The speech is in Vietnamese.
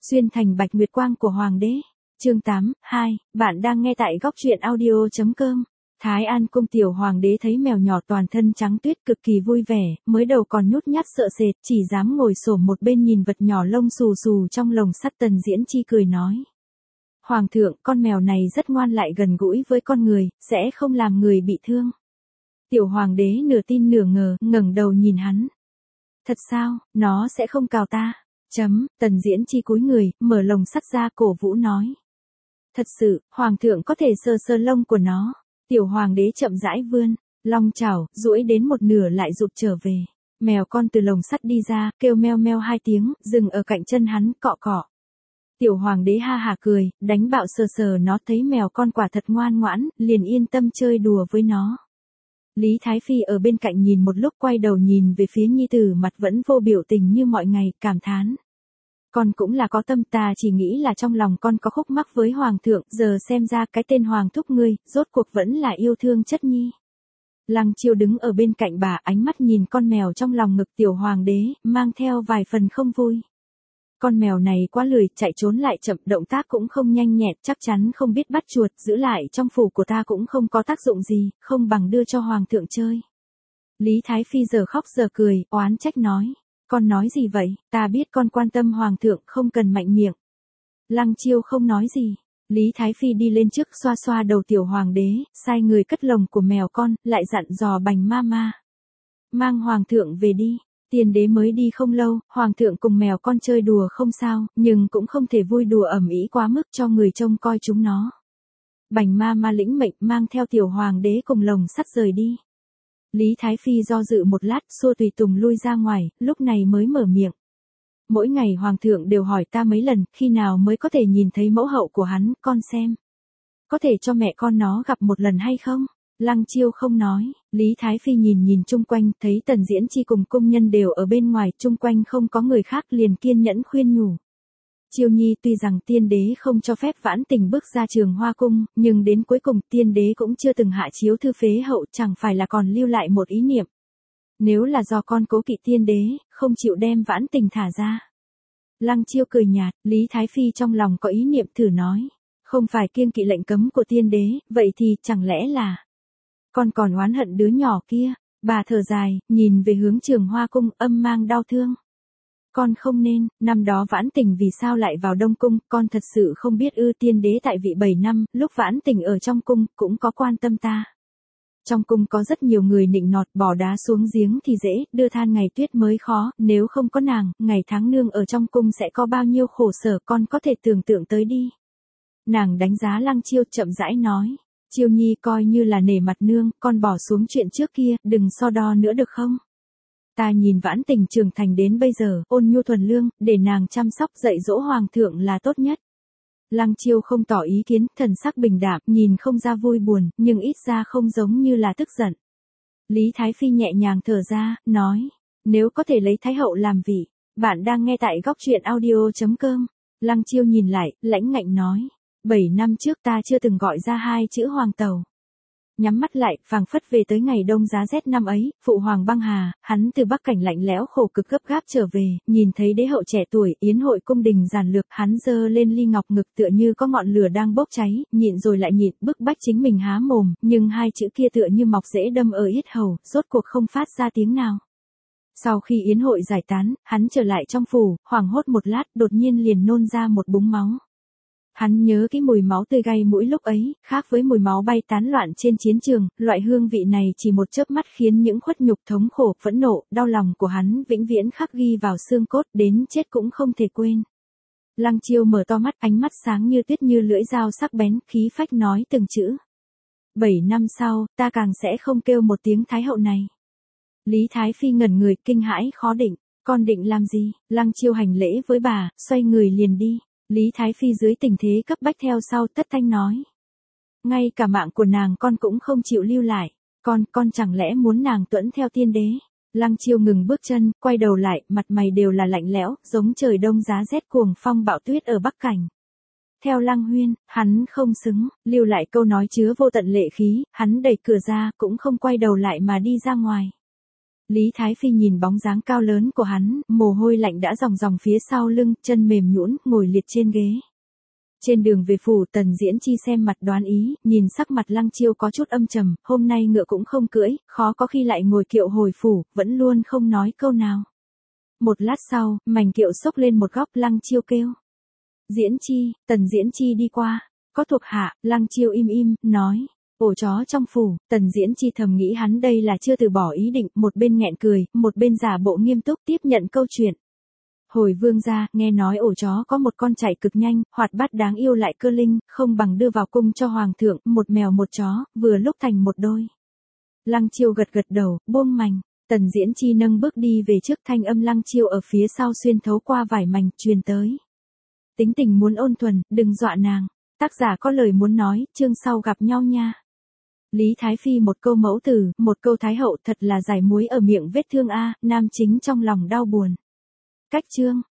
Xuyên thành bạch nguyệt quang của Hoàng đế. Chương 8, 2, bạn đang nghe tại góc truyện audio.com. Thái An cung tiểu hoàng đế thấy mèo nhỏ toàn thân trắng tuyết cực kỳ vui vẻ, mới đầu còn nhút nhát sợ sệt, chỉ dám ngồi xổm một bên nhìn vật nhỏ lông xù xù trong lồng sắt. Tần Diễn Chi cười nói: Hoàng thượng, con mèo này rất ngoan lại gần gũi với con người, sẽ không làm người bị thương. Tiểu hoàng đế nửa tin nửa ngờ, ngẩng đầu nhìn hắn. Thật sao, nó sẽ không cào ta? Tần Diễn Chi cúi người, mở lồng sắt ra cổ vũ nói. Thật sự, hoàng thượng có thể sờ sờ lông của nó. Tiểu hoàng đế chậm rãi vươn, long chảo, duỗi đến một nửa lại rụt trở về. Mèo con từ lồng sắt đi ra, kêu meo meo 2 tiếng, dừng ở cạnh chân hắn, cọ cọ. Tiểu hoàng đế ha hả cười, đánh bạo sờ sờ nó, thấy mèo con quả thật ngoan ngoãn, liền yên tâm chơi đùa với nó. Lý Thái Phi ở bên cạnh nhìn một lúc, quay đầu nhìn về phía nhi tử, mặt vẫn vô biểu tình như mọi ngày, cảm thán. Con cũng là có tâm, ta chỉ nghĩ là trong lòng con có khúc mắc với hoàng thượng, giờ xem ra cái tên hoàng thúc ngươi, rốt cuộc vẫn là yêu thương chất nhi. Lăng Chiêu đứng ở bên cạnh bà, ánh mắt nhìn con mèo trong lòng ngực tiểu hoàng đế, mang theo vài phần không vui. Con mèo này quá lười, chạy trốn lại chậm, động tác cũng không nhanh nhẹn, chắc chắn không biết bắt chuột, giữ lại trong phủ của ta cũng không có tác dụng gì, không bằng đưa cho hoàng thượng chơi. Lý Thái Phi giờ khóc giờ cười, oán trách nói. Con nói gì vậy, ta biết con quan tâm hoàng thượng, không cần mạnh miệng. Lăng Chiêu không nói gì. Lý Thái Phi đi lên trước xoa xoa đầu tiểu hoàng đế, sai người cất lồng của mèo con, lại dặn dò Bành Mama. Mang hoàng thượng về đi. Tiên đế mới đi không lâu, hoàng thượng cùng mèo con chơi đùa không sao, nhưng cũng không thể vui đùa ầm ĩ quá mức cho người trông coi chúng nó. Bành Mama lĩnh mệnh mang theo tiểu hoàng đế cùng lồng sắt rời đi. Lý Thái Phi do dự một lát, xua tùy tùng lui ra ngoài, lúc này mới mở miệng. Mỗi ngày hoàng thượng đều hỏi ta mấy lần, khi nào mới có thể nhìn thấy mẫu hậu của hắn, con xem. Có thể cho mẹ con nó gặp một lần hay không? Lăng Chiêu không nói. Lý Thái Phi nhìn chung quanh, thấy Tần Diễn Chi cùng cung nhân đều ở bên ngoài, chung quanh không có người khác, liền kiên nhẫn khuyên nhủ. Chiêu nhi, tuy rằng tiên đế không cho phép Vãn Tình bước ra Trường Hoa cung, nhưng đến cuối cùng tiên đế cũng chưa từng hạ chiếu thư phế hậu, chẳng phải là còn lưu lại một ý niệm. Nếu là do con cố kỵ tiên đế, không chịu đem Vãn Tình thả ra. Lăng Chiêu cười nhạt, Lý Thái Phi trong lòng có ý niệm thử nói. Không phải kiêng kỵ lệnh cấm của tiên đế, vậy thì chẳng lẽ là con còn oán hận đứa nhỏ kia? Bà thở dài, nhìn về hướng Trường Hoa cung, âm mang đau thương. Con không nên, năm đó Vãn Tình vì sao lại vào Đông cung, con thật sự không biết ư. Tiên đế tại vị 7 năm, lúc Vãn Tình ở trong cung, cũng có quan tâm ta. Trong cung có rất nhiều người nịnh nọt, bỏ đá xuống giếng thì dễ, đưa than ngày tuyết mới khó, nếu không có nàng, ngày tháng nương ở trong cung sẽ có bao nhiêu khổ sở, con có thể tưởng tượng tới đi. Nàng đánh giá Lăng Chiêu, chậm rãi nói. Chiêu nhi, coi như là nể mặt nương, con bỏ xuống chuyện trước kia, đừng so đo nữa được không? Ta nhìn Vãn Tình trưởng thành đến bây giờ, ôn nhu thuần lương, để nàng chăm sóc dạy dỗ hoàng thượng là tốt nhất. Lăng Chiêu không tỏ ý kiến, thần sắc bình đạm, nhìn không ra vui buồn, nhưng ít ra không giống như là tức giận. Lý Thái Phi nhẹ nhàng thở ra, nói, nếu có thể lấy Thái hậu làm vị. Bạn đang nghe tại góc truyện audio.com. Lăng Chiêu nhìn lại, lãnh ngạnh nói, 7 năm trước ta chưa từng gọi ra 2 chữ hoàng tẩu. Nhắm mắt lại, phảng phất về tới ngày đông giá rét năm ấy, phụ hoàng băng hà, hắn từ Bắc cảnh lạnh lẽo khổ cực gấp gáp trở về, nhìn thấy đế hậu trẻ tuổi, yến hội cung đình giản lược, hắn giơ lên ly ngọc ngực tựa như có ngọn lửa đang bốc cháy, nhịn rồi lại nhịn, bức bách chính mình há mồm, nhưng 2 chữ kia tựa như mọc rễ đâm ở yết hầu, rốt cuộc không phát ra tiếng nào. Sau khi yến hội giải tán, hắn trở lại trong phủ, hoảng hốt một lát, đột nhiên liền nôn ra một búng máu. Hắn nhớ cái mùi máu tươi gây mũi lúc ấy, khác với mùi máu bay tán loạn trên chiến trường, loại hương vị này chỉ một chớp mắt khiến những khuất nhục thống khổ, phẫn nộ, đau lòng của hắn vĩnh viễn khắc ghi vào xương cốt, đến chết cũng không thể quên. Lăng Chiêu mở to mắt, ánh mắt sáng như tuyết như lưỡi dao sắc bén, khí phách nói từng chữ. 7 năm sau, ta càng sẽ không kêu một tiếng Thái hậu này. Lý Thái Phi ngẩn người, kinh hãi khó định, con định làm gì? Lăng Chiêu hành lễ với bà, xoay người liền đi. Lý Thái Phi dưới tình thế cấp bách theo sau, tất thanh nói. Ngay cả mạng của nàng con cũng không chịu lưu lại. Con chẳng lẽ muốn nàng tuẫn theo tiên đế? Lăng Chiêu ngừng bước chân, quay đầu lại, mặt mày đều là lạnh lẽo, giống trời đông giá rét cuồng phong bão tuyết ở Bắc cảnh. Theo Lăng Huyên, hắn không xứng, lưu lại câu nói chứa vô tận lệ khí, hắn đẩy cửa ra, cũng không quay đầu lại mà đi ra ngoài. Lý Thái Phi nhìn bóng dáng cao lớn của hắn, mồ hôi lạnh đã ròng ròng phía sau lưng, chân mềm nhũn, ngồi liệt trên ghế. Trên đường về phủ, Tần Diễn Chi xem mặt đoán ý, nhìn sắc mặt Lăng Chiêu có chút âm trầm, hôm nay ngựa cũng không cưỡi, khó có khi lại ngồi kiệu hồi phủ, vẫn luôn không nói câu nào. Một lát sau, mảnh kiệu xốc lên một góc, Lăng Chiêu kêu. Diễn Chi, Tần Diễn Chi đi qua, có thuộc hạ, Lăng Chiêu im im, nói. Ổ chó trong phủ, Tần Diễn Chi thầm nghĩ hắn đây là chưa từ bỏ ý định, một bên nghẹn cười, một bên giả bộ nghiêm túc tiếp nhận câu chuyện. Hồi vương gia, nghe nói ổ chó có một con chạy cực nhanh, hoạt bát đáng yêu lại cơ linh, không bằng đưa vào cung cho hoàng thượng, một mèo một chó, vừa lúc thành một đôi. Lăng Chiêu gật gật đầu, buông mành. Tần Diễn Chi nâng bước đi về trước, thanh âm Lăng Chiêu ở phía sau xuyên thấu qua vải mành, truyền tới. Tính tình muốn ôn thuần, đừng dọa nàng. Tác giả có lời muốn nói, chương sau gặp nhau nha. Lý Thái Phi một câu mẫu tử, một câu thái hậu, thật là giải muối ở miệng vết thương a, nam chính trong lòng đau buồn. Cách chương